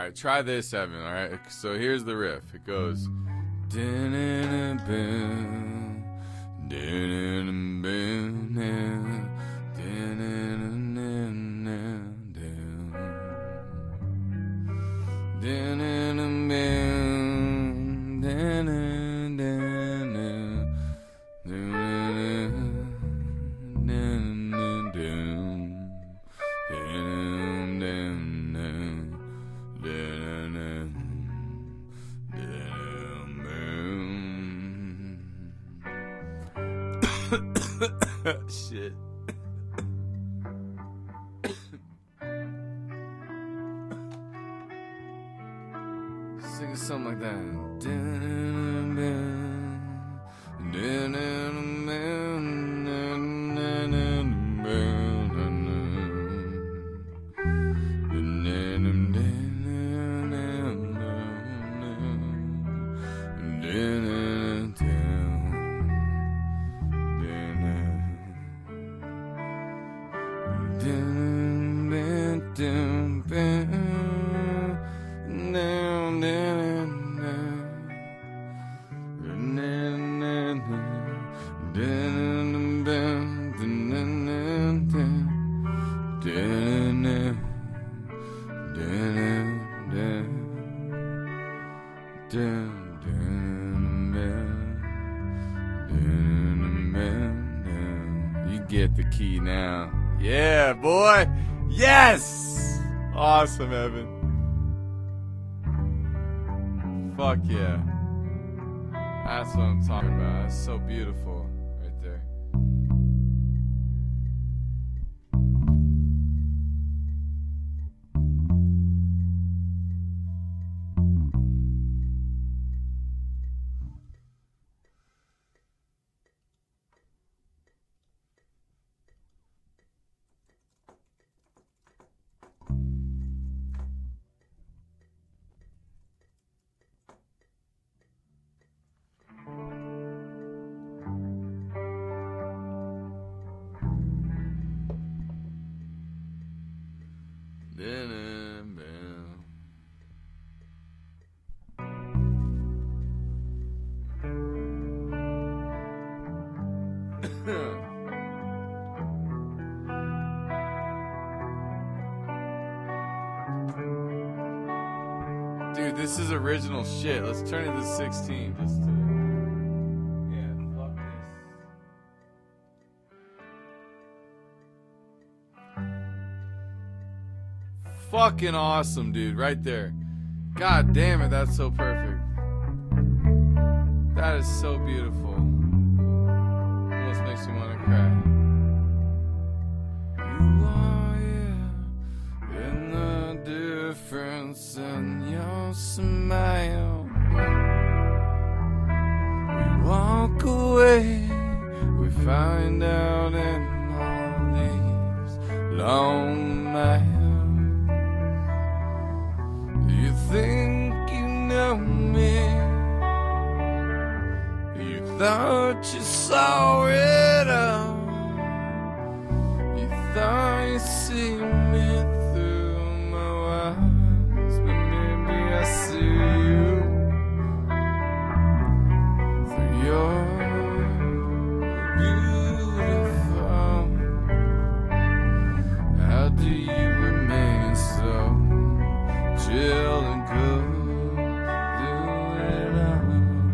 right, try this, Evan. All right, so here's the riff. It goes. Shit. Sing something like that. You get the key now. Yeah, boy. Yes! Awesome, Evan. Fuck yeah. That's what I'm talking about. That's so beautiful right there. Dude, this is original shit. Let's turn it to 16 just to... Yeah, fuck this. Fucking awesome, dude, right there. God damn it, that's so perfect. That is so beautiful. Almost makes me want to cry. You are, yeah, in the difference in your smile. We walk away, we find out in all these long miles. You think you know me, you thought you saw it all. You thought you see me through my eyes, but maybe I see you through your beautiful. How do you remain so chill and good through it all?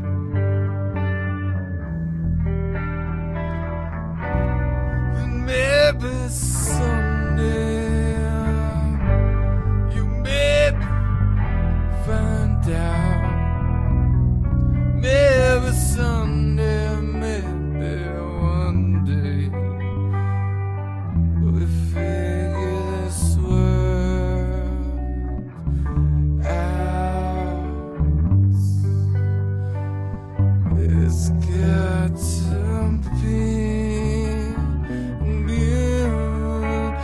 Maybe someday you maybe find out. Maybe someday, maybe one day we figure this world out. It's got to be beautiful.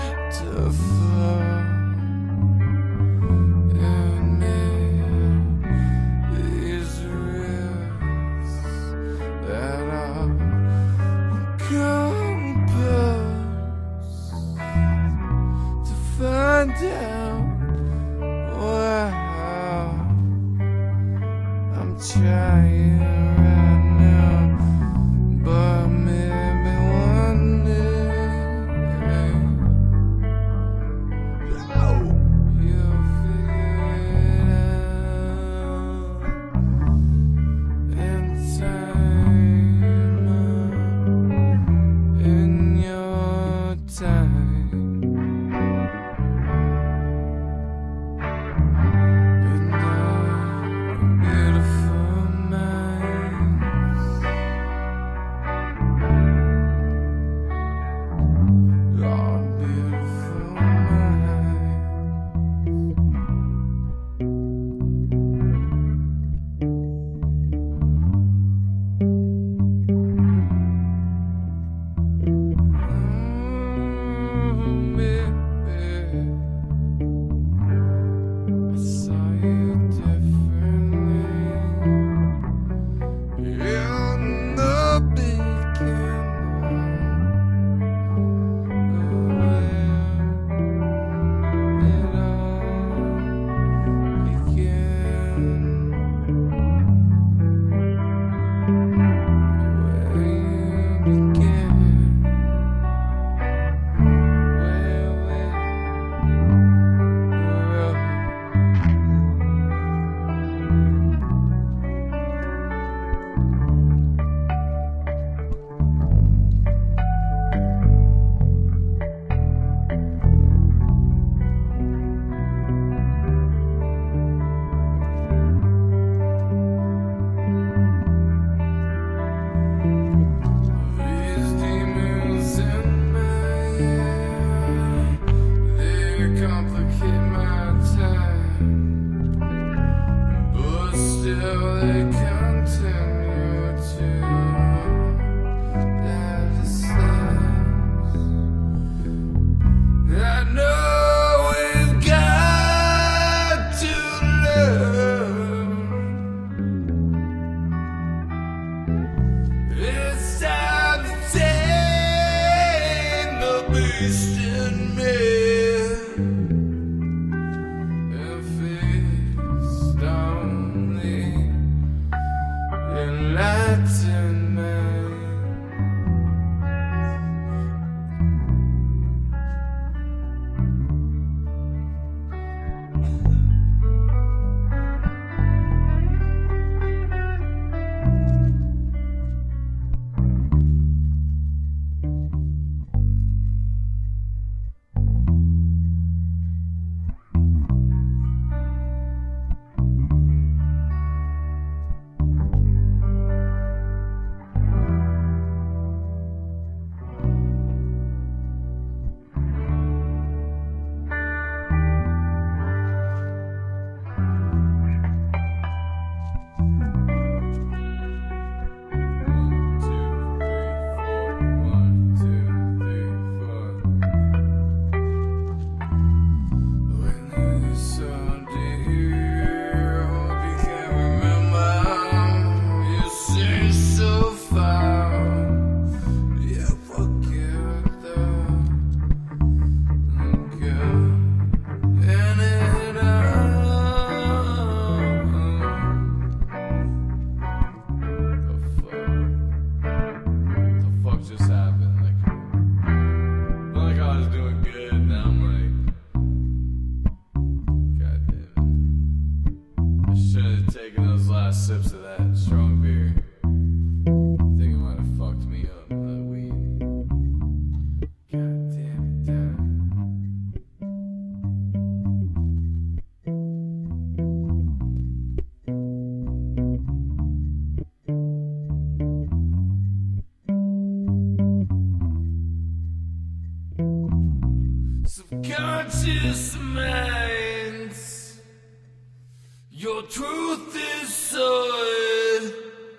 righteous minds. Your truth is solid.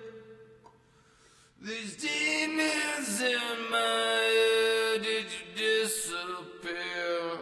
These demons in my head, did you disappear?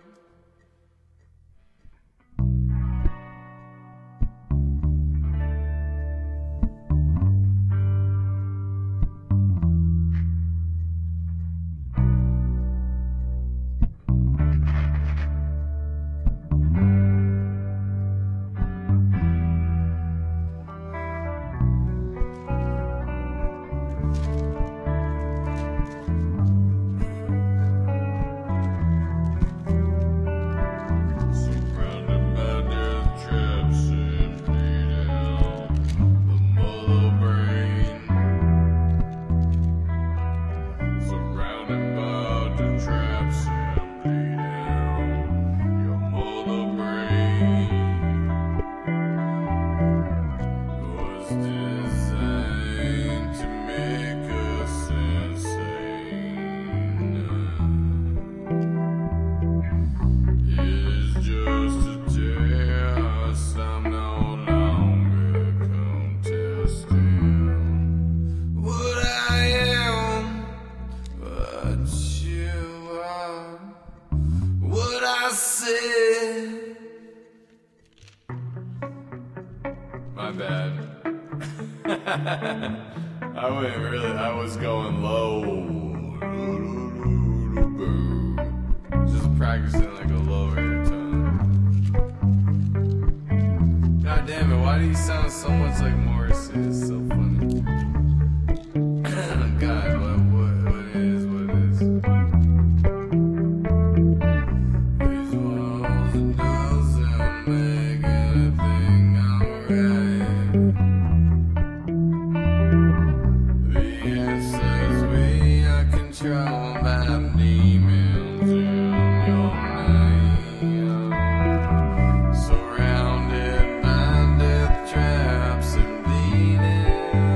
My bad. I was going low. Just practicing like a low tone. God damn it, why do you sound so much like Morrissey? It's so funny. God, what it is. These walls and doesn't make anything alright. The answers we are controlled by demons in your name. Surrounded by death traps and bleeding.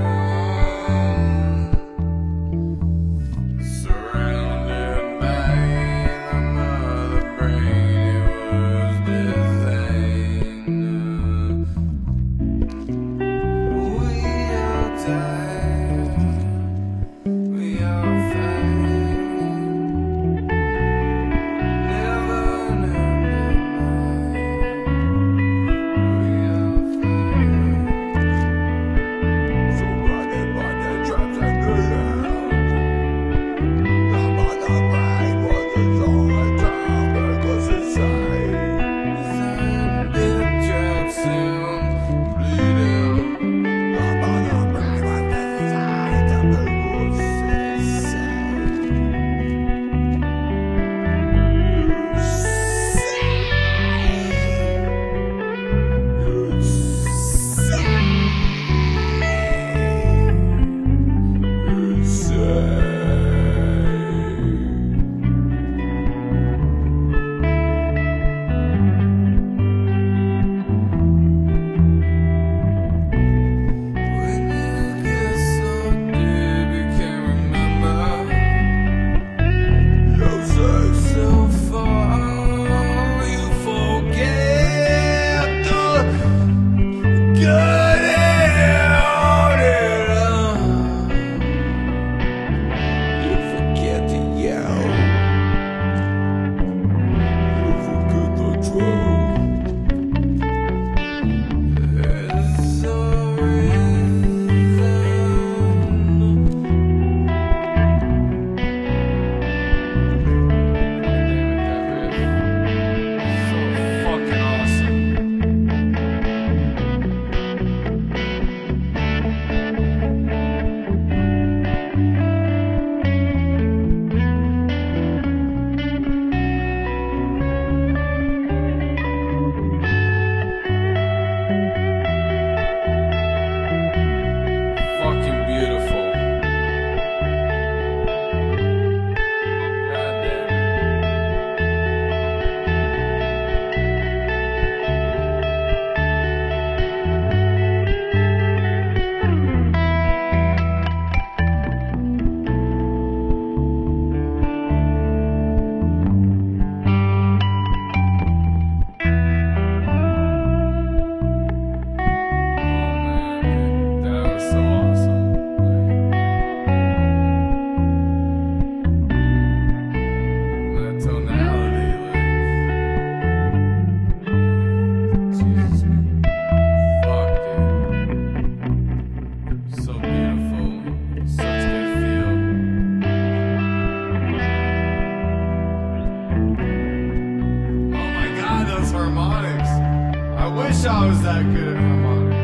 wish I was that good at harmonics.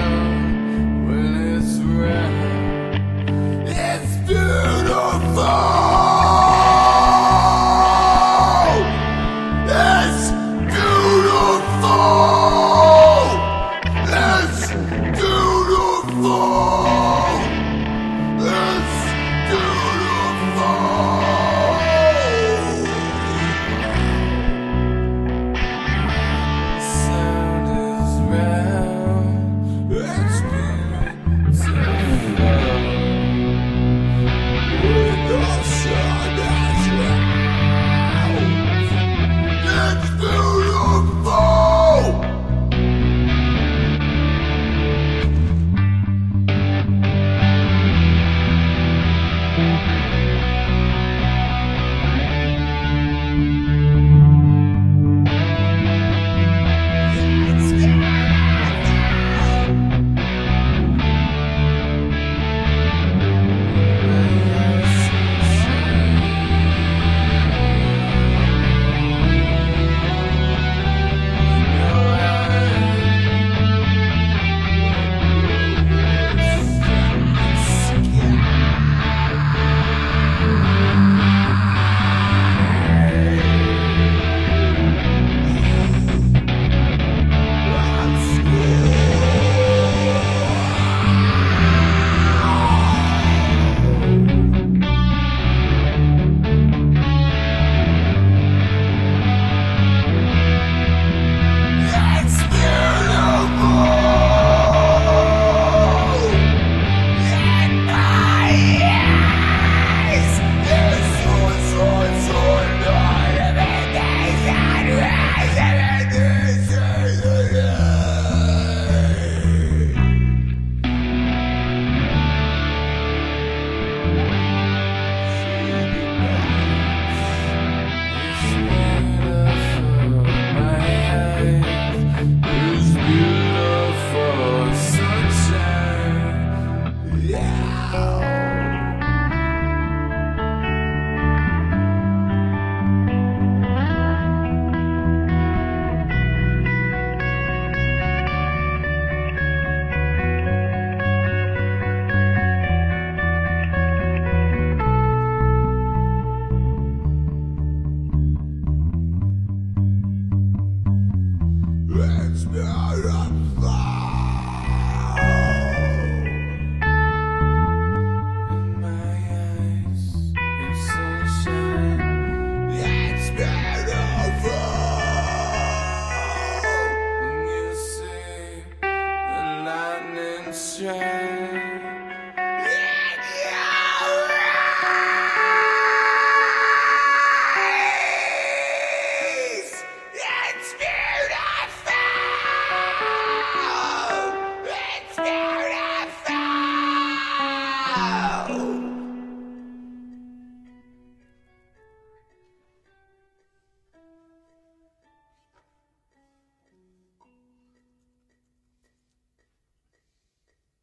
Beautiful.